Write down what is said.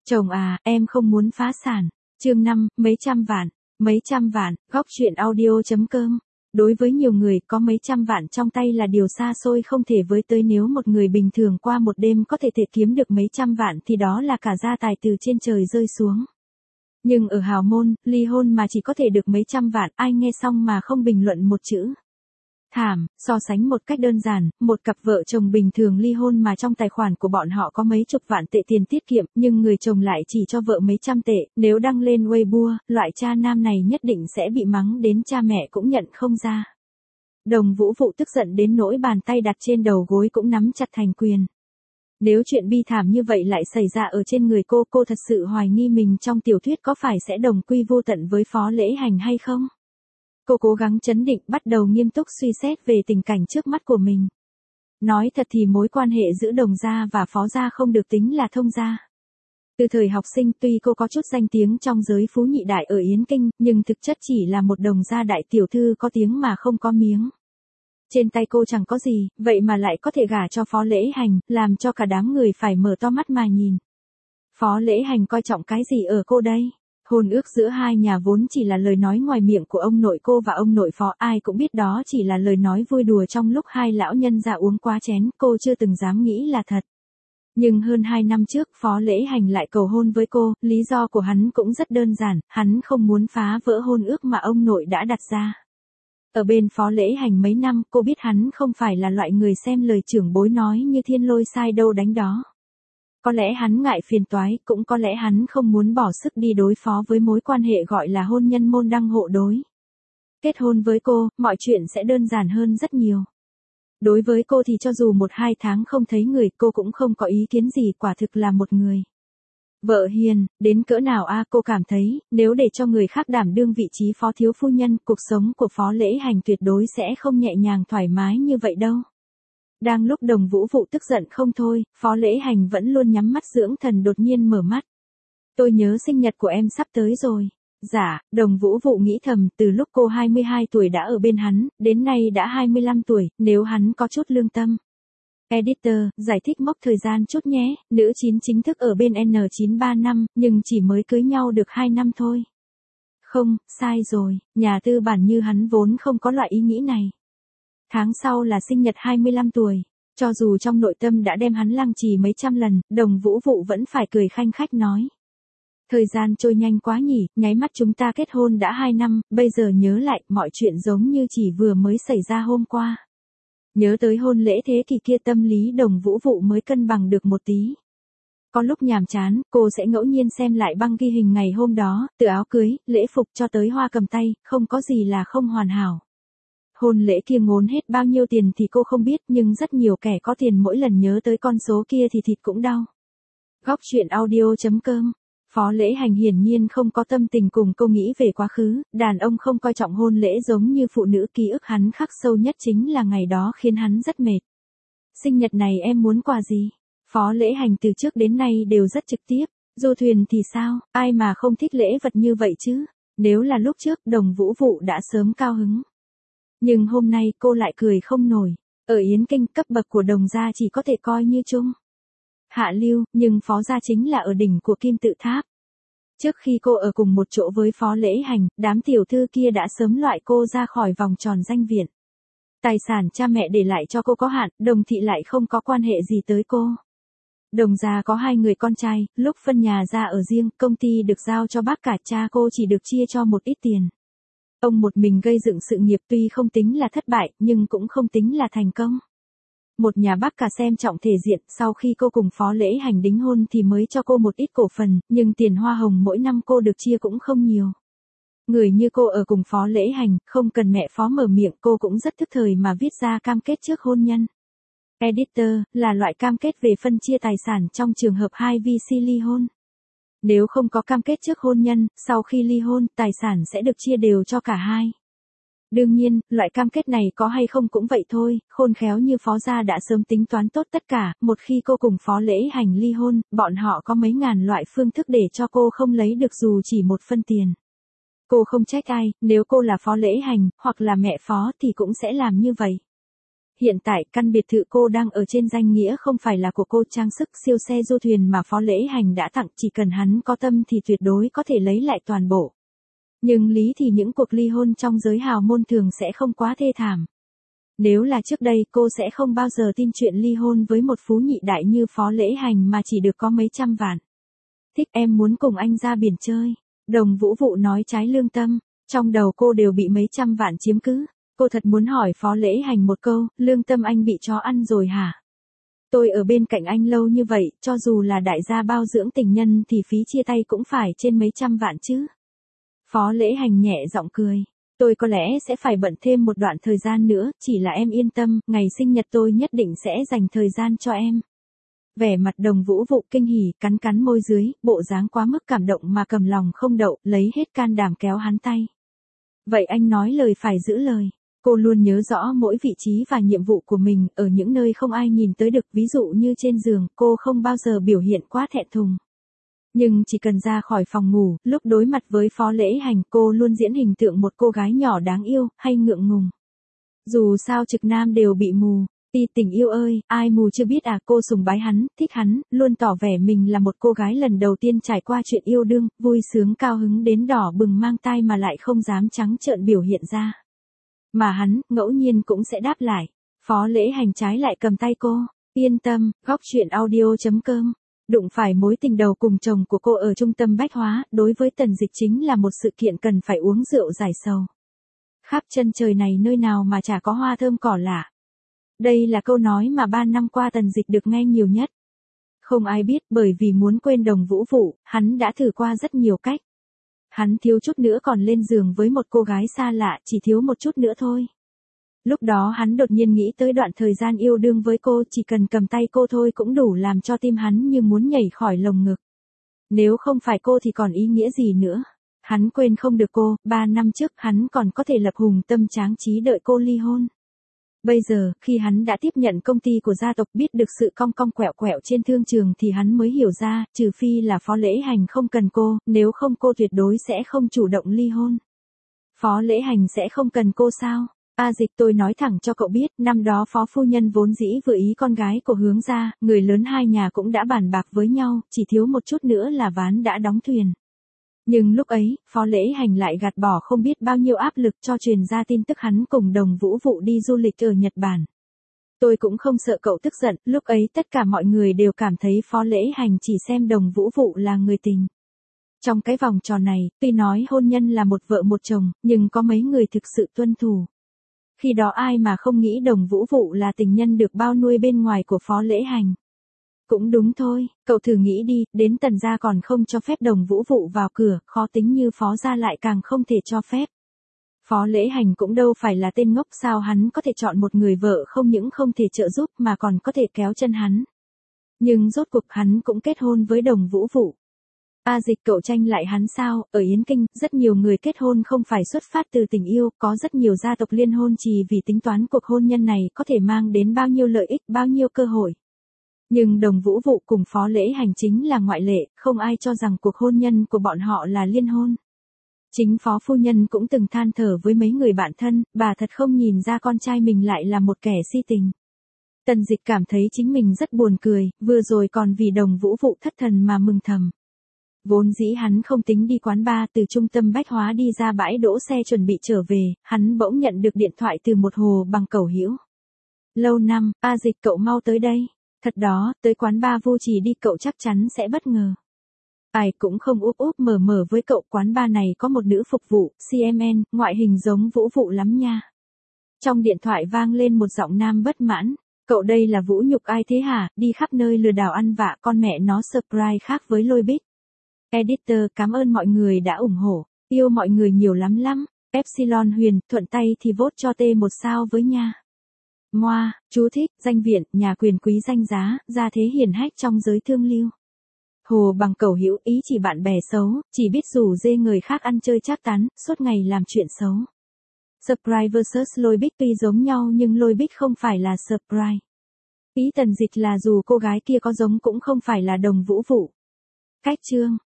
Chồng à, em không muốn phá sản. Chương 5, mấy trăm vạn, góc truyện audio.com. Đối với nhiều người, có mấy trăm vạn trong tay là điều xa xôi không thể với tới. Nếu một người bình thường qua một đêm có thể kiếm được mấy trăm vạn thì đó là cả gia tài từ trên trời rơi xuống. Nhưng ở hào môn, ly hôn mà chỉ có thể được mấy trăm vạn, ai nghe xong mà không bình luận một chữ. Thảm. So sánh một cách đơn giản, một cặp vợ chồng bình thường ly hôn mà trong tài khoản của bọn họ có mấy chục vạn tệ tiền tiết kiệm, nhưng người chồng lại chỉ cho vợ mấy trăm tệ, nếu đăng lên Weibo, loại cha nam này nhất định sẽ bị mắng đến cha mẹ cũng nhận không ra. Đồng Vũ Vụ tức giận đến nỗi bàn tay đặt trên đầu gối cũng nắm chặt thành quyền. Nếu chuyện bi thảm như vậy lại xảy ra ở trên người cô thật sự hoài nghi mình trong tiểu thuyết có phải sẽ đồng quy vô tận với Phó Lễ Hành hay không? Cô cố gắng trấn định, bắt đầu nghiêm túc suy xét về tình cảnh trước mắt của mình. Nói thật thì mối quan hệ giữa Đồng gia và Phó gia không được tính là thông gia. Từ thời học sinh tuy cô có chút danh tiếng trong giới phú nhị đại ở Yến Kinh, nhưng thực chất chỉ là một Đồng gia đại tiểu thư có tiếng mà không có miếng. Trên tay cô chẳng có gì, vậy mà lại có thể gả cho Phó Lễ Hành, làm cho cả đám người phải mở to mắt mà nhìn. Phó Lễ Hành coi trọng cái gì ở cô đây? Hôn ước giữa hai nhà vốn chỉ là lời nói ngoài miệng của ông nội cô và ông nội Phó, ai cũng biết đó chỉ là lời nói vui đùa trong lúc hai lão nhân ra uống quá chén, cô chưa từng dám nghĩ là thật. Nhưng hơn 2 năm trước, Phó Lễ Hành lại cầu hôn với cô, lý do của hắn cũng rất đơn giản, hắn không muốn phá vỡ hôn ước mà ông nội đã đặt ra. Ở bên Phó Lễ Hành mấy năm, cô biết hắn không phải là loại người xem lời trưởng bối nói như thiên lôi sai đâu đánh đó. Có lẽ hắn ngại phiền toái, cũng có lẽ hắn không muốn bỏ sức đi đối phó với mối quan hệ gọi là hôn nhân môn đăng hộ đối. Kết hôn với cô, mọi chuyện sẽ đơn giản hơn rất nhiều. Đối với cô thì cho dù 1-2 tháng không thấy người, cô cũng không có ý kiến gì, quả thực là một người vợ hiền, đến cỡ nào cô cảm thấy, nếu để cho người khác đảm đương vị trí phó thiếu phu nhân, cuộc sống của Phó Lễ Hành tuyệt đối sẽ không nhẹ nhàng thoải mái như vậy đâu. Đang lúc Đồng Vũ Vụ tức giận không thôi, Phó Lễ Hành vẫn luôn nhắm mắt dưỡng thần đột nhiên mở mắt. Tôi nhớ sinh nhật của em sắp tới rồi. Dạ, Đồng Vũ Vụ nghĩ thầm, từ lúc cô 22 tuổi đã ở bên hắn, đến nay đã 25 tuổi, nếu hắn có chút lương tâm. Editor, giải thích mốc thời gian chút nhé, nữ 9 chính thức ở bên N935, nhưng chỉ mới cưới nhau được 2 năm thôi. Không, sai rồi, nhà tư bản như hắn vốn không có loại ý nghĩ này. Tháng sau là sinh nhật 25 tuổi, cho dù trong nội tâm đã đem hắn lăng trì mấy trăm lần, Đồng Vũ Vụ vẫn phải cười khanh khách nói. Thời gian trôi nhanh quá nhỉ, nháy mắt chúng ta kết hôn đã 2 năm, bây giờ nhớ lại, mọi chuyện giống như chỉ vừa mới xảy ra hôm qua. Nhớ tới hôn lễ thế kỷ kia, tâm lý Đồng Vũ Vụ mới cân bằng được một tí. Có lúc nhàm chán, cô sẽ ngẫu nhiên xem lại băng ghi hình ngày hôm đó, từ áo cưới, lễ phục cho tới hoa cầm tay, không có gì là không hoàn hảo. Hôn lễ kia ngốn hết bao nhiêu tiền thì cô không biết, nhưng rất nhiều kẻ có tiền mỗi lần nhớ tới con số kia thì thịt cũng đau. Góc truyện audio.com. Phó Lễ Hành hiển nhiên không có tâm tình cùng cô nghĩ về quá khứ, đàn ông không coi trọng hôn lễ giống như phụ nữ, ký ức hắn khắc sâu nhất chính là ngày đó khiến hắn rất mệt. Sinh nhật này em muốn quà gì? Phó Lễ Hành từ trước đến nay đều rất trực tiếp, du thuyền thì sao, ai mà không thích lễ vật như vậy chứ? Nếu là lúc trước, Đồng Vũ Vụ đã sớm cao hứng. Nhưng hôm nay cô lại cười không nổi, ở Yến Kinh cấp bậc của Đồng gia chỉ có thể coi như trung hạ lưu, nhưng Phó gia chính là ở đỉnh của kim tự tháp. Trước khi cô ở cùng một chỗ với Phó Lễ Hành, đám tiểu thư kia đã sớm loại cô ra khỏi vòng tròn danh viện. Tài sản cha mẹ để lại cho cô có hạn, Đồng thị lại không có quan hệ gì tới cô. Đồng gia có 2 người con trai, lúc phân nhà ra ở riêng, công ty được giao cho bác cả, cha cô chỉ được chia cho một ít tiền. Ông một mình gây dựng sự nghiệp, tuy không tính là thất bại, nhưng cũng không tính là thành công. Một nhà bác cả xem trọng thể diện, sau khi cô cùng Phó Lễ Hành đính hôn thì mới cho cô một ít cổ phần, nhưng tiền hoa hồng mỗi năm cô được chia cũng không nhiều. Người như cô ở cùng Phó Lễ Hành, không cần mẹ Phó mở miệng, cô cũng rất thức thời mà viết ra cam kết trước hôn nhân. Editor, là loại cam kết về phân chia tài sản trong trường hợp 2 VC ly hôn. Nếu không có cam kết trước hôn nhân, sau khi ly hôn, tài sản sẽ được chia đều cho cả hai. Đương nhiên, loại cam kết này có hay không cũng vậy thôi, khôn khéo như Phó gia đã sớm tính toán tốt tất cả, một khi cô cùng Phó Lễ Hành ly hôn, bọn họ có mấy ngàn loại phương thức để cho cô không lấy được dù chỉ một phân tiền. Cô không trách ai, nếu cô là Phó Lễ Hành, hoặc là mẹ Phó thì cũng sẽ làm như vậy. Hiện tại, căn biệt thự cô đang ở trên danh nghĩa không phải là của cô, trang sức siêu xe du thuyền mà Phó Lễ Hành đã tặng, chỉ cần hắn có tâm thì tuyệt đối có thể lấy lại toàn bộ. Nhưng lý thì những cuộc ly hôn trong giới hào môn thường sẽ không quá thê thảm. Nếu là trước đây cô sẽ không bao giờ tin chuyện ly hôn với một phú nhị đại như Phó Lễ Hành mà chỉ được có mấy trăm vạn. Thích, em muốn cùng anh ra biển chơi. Đồng Vũ Vụ nói trái lương tâm, trong đầu cô đều bị mấy trăm vạn chiếm cứ. Cô thật muốn hỏi Phó Lễ Hành một câu, lương tâm anh bị chó ăn rồi hả? Tôi ở bên cạnh anh lâu như vậy, cho dù là đại gia bao dưỡng tình nhân thì phí chia tay cũng phải trên mấy trăm vạn chứ. Phó Lễ Hành nhẹ giọng cười. Tôi có lẽ sẽ phải bận thêm một đoạn thời gian nữa, chỉ là em yên tâm, ngày sinh nhật tôi nhất định sẽ dành thời gian cho em. Vẻ mặt Đồng Vũ Vụ kinh hỉ, cắn cắn môi dưới, bộ dáng quá mức cảm động mà cầm lòng không đậu, lấy hết can đảm kéo hắn tay. Vậy anh nói lời phải giữ lời. Cô luôn nhớ rõ mỗi vị trí và nhiệm vụ của mình, ở những nơi không ai nhìn tới được, ví dụ như trên giường, cô không bao giờ biểu hiện quá thẹn thùng. Nhưng chỉ cần ra khỏi phòng ngủ, lúc đối mặt với Phó Lễ Hành, cô luôn diễn hình tượng một cô gái nhỏ đáng yêu, hay ngượng ngùng. Dù sao trực nam đều bị mù. Tình yêu ơi, ai mù chưa biết à, cô sùng bái hắn, thích hắn, luôn tỏ vẻ mình là một cô gái lần đầu tiên trải qua chuyện yêu đương, vui sướng cao hứng đến đỏ bừng mang tai mà lại không dám trắng trợn biểu hiện ra. Mà hắn, ngẫu nhiên cũng sẽ đáp lại. Phó Lễ Hành trái lại cầm tay cô. Yên tâm, góc chuyện audio.com. Đụng phải mối tình đầu cùng chồng của cô ở trung tâm bách hóa, đối với Tần Dịch chính là một sự kiện cần phải uống rượu giải sầu. Khắp chân trời này nơi nào mà chả có hoa thơm cỏ lạ. Đây là câu nói mà 3 năm qua Tần Dịch được nghe nhiều nhất. Không ai biết, bởi vì muốn quên Đồng Vũ Vụ, hắn đã thử qua rất nhiều cách. Hắn thiếu chút nữa còn lên giường với một cô gái xa lạ, chỉ thiếu một chút nữa thôi. Lúc đó hắn đột nhiên nghĩ tới đoạn thời gian yêu đương với cô, chỉ cần cầm tay cô thôi cũng đủ làm cho tim hắn như muốn nhảy khỏi lồng ngực. Nếu không phải cô thì còn ý nghĩa gì nữa. Hắn quên không được cô, 3 năm trước hắn còn có thể lập hùng tâm tráng trí đợi cô ly hôn. Bây giờ, khi hắn đã tiếp nhận công ty của gia tộc, biết được sự cong cong quẹo quẹo trên thương trường thì hắn mới hiểu ra, trừ phi là Phó Lễ Hành không cần cô, nếu không cô tuyệt đối sẽ không chủ động ly hôn. Phó Lễ Hành sẽ không cần cô sao? Dịch, tôi nói thẳng cho cậu biết, năm đó Phó phu nhân vốn dĩ vừa ý con gái của Hướng gia, người lớn hai nhà cũng đã bàn bạc với nhau, chỉ thiếu một chút nữa là ván đã đóng thuyền. Nhưng lúc ấy, Phó Lễ Hành lại gạt bỏ không biết bao nhiêu áp lực cho truyền ra tin tức hắn cùng Đồng Vũ Vụ đi du lịch ở Nhật Bản. Tôi cũng không sợ cậu tức giận, lúc ấy tất cả mọi người đều cảm thấy Phó Lễ Hành chỉ xem Đồng Vũ Vụ là người tình. Trong cái vòng tròn này, tuy nói hôn nhân là một vợ một chồng, nhưng có mấy người thực sự tuân thủ. Khi đó ai mà không nghĩ Đồng Vũ Vụ là tình nhân được bao nuôi bên ngoài của Phó Lễ Hành. Cũng đúng thôi, cậu thử nghĩ đi, đến Tần gia còn không cho phép Đồng Vũ Vụ vào cửa, khó tính như Phó gia lại càng không thể cho phép. Phó Lễ Hành cũng đâu phải là tên ngốc, sao hắn có thể chọn một người vợ không những không thể trợ giúp mà còn có thể kéo chân hắn. Nhưng rốt cuộc hắn cũng kết hôn với Đồng Vũ Vụ. Dịch, cậu tranh lại hắn sao? Ở Yến Kinh, rất nhiều người kết hôn không phải xuất phát từ tình yêu, có rất nhiều gia tộc liên hôn chỉ vì tính toán cuộc hôn nhân này có thể mang đến bao nhiêu lợi ích, bao nhiêu cơ hội. Nhưng Đồng Vũ Vụ cùng Phó Lễ Hành chính là ngoại lệ, không ai cho rằng cuộc hôn nhân của bọn họ là liên hôn. Chính Phó phu nhân cũng từng than thở với mấy người bạn thân, bà thật không nhìn ra con trai mình lại là một kẻ si tình. Tần Dịch cảm thấy chính mình rất buồn cười, vừa rồi còn vì Đồng Vũ Vụ thất thần mà mừng thầm. Vốn dĩ hắn không tính đi quán bar, từ trung tâm bách hóa đi ra bãi đỗ xe chuẩn bị trở về, hắn bỗng nhận được điện thoại từ một Hồ Bằng Cẩu Hữu. Lâu năm, Dịch, cậu mau tới đây. Thật đó, tới quán bar Vu Trì đi, cậu chắc chắn sẽ bất ngờ. Ai cũng không úp úp mở mở với cậu, quán bar này có một nữ phục vụ, CMN, ngoại hình giống Vũ Vụ lắm nha. Trong điện thoại vang lên một giọng nam bất mãn. Cậu đây là vũ nhục ai thế hả, đi khắp nơi lừa đảo ăn vạ, con mẹ nó surprise khác với Lôi Bích. Editor, cảm ơn mọi người đã ủng hộ, yêu mọi người nhiều lắm. Epsilon Huyền, thuận tay thì vote cho T1 sao với nha. Moa, chú thích, danh viện, nhà quyền quý danh giá, gia thế hiển hách trong giới thương lưu. Hồ Bằng Cẩu Hữu, ý chỉ bạn bè xấu, chỉ biết rủ dê người khác ăn chơi trác tán, suốt ngày làm chuyện xấu. Surprise vs Lôi Bích tuy giống nhau nhưng Lôi Bích không phải là surprise. Ý Tần Dịch là dù cô gái kia có giống cũng không phải là Đồng Vũ Vụ. Cách chương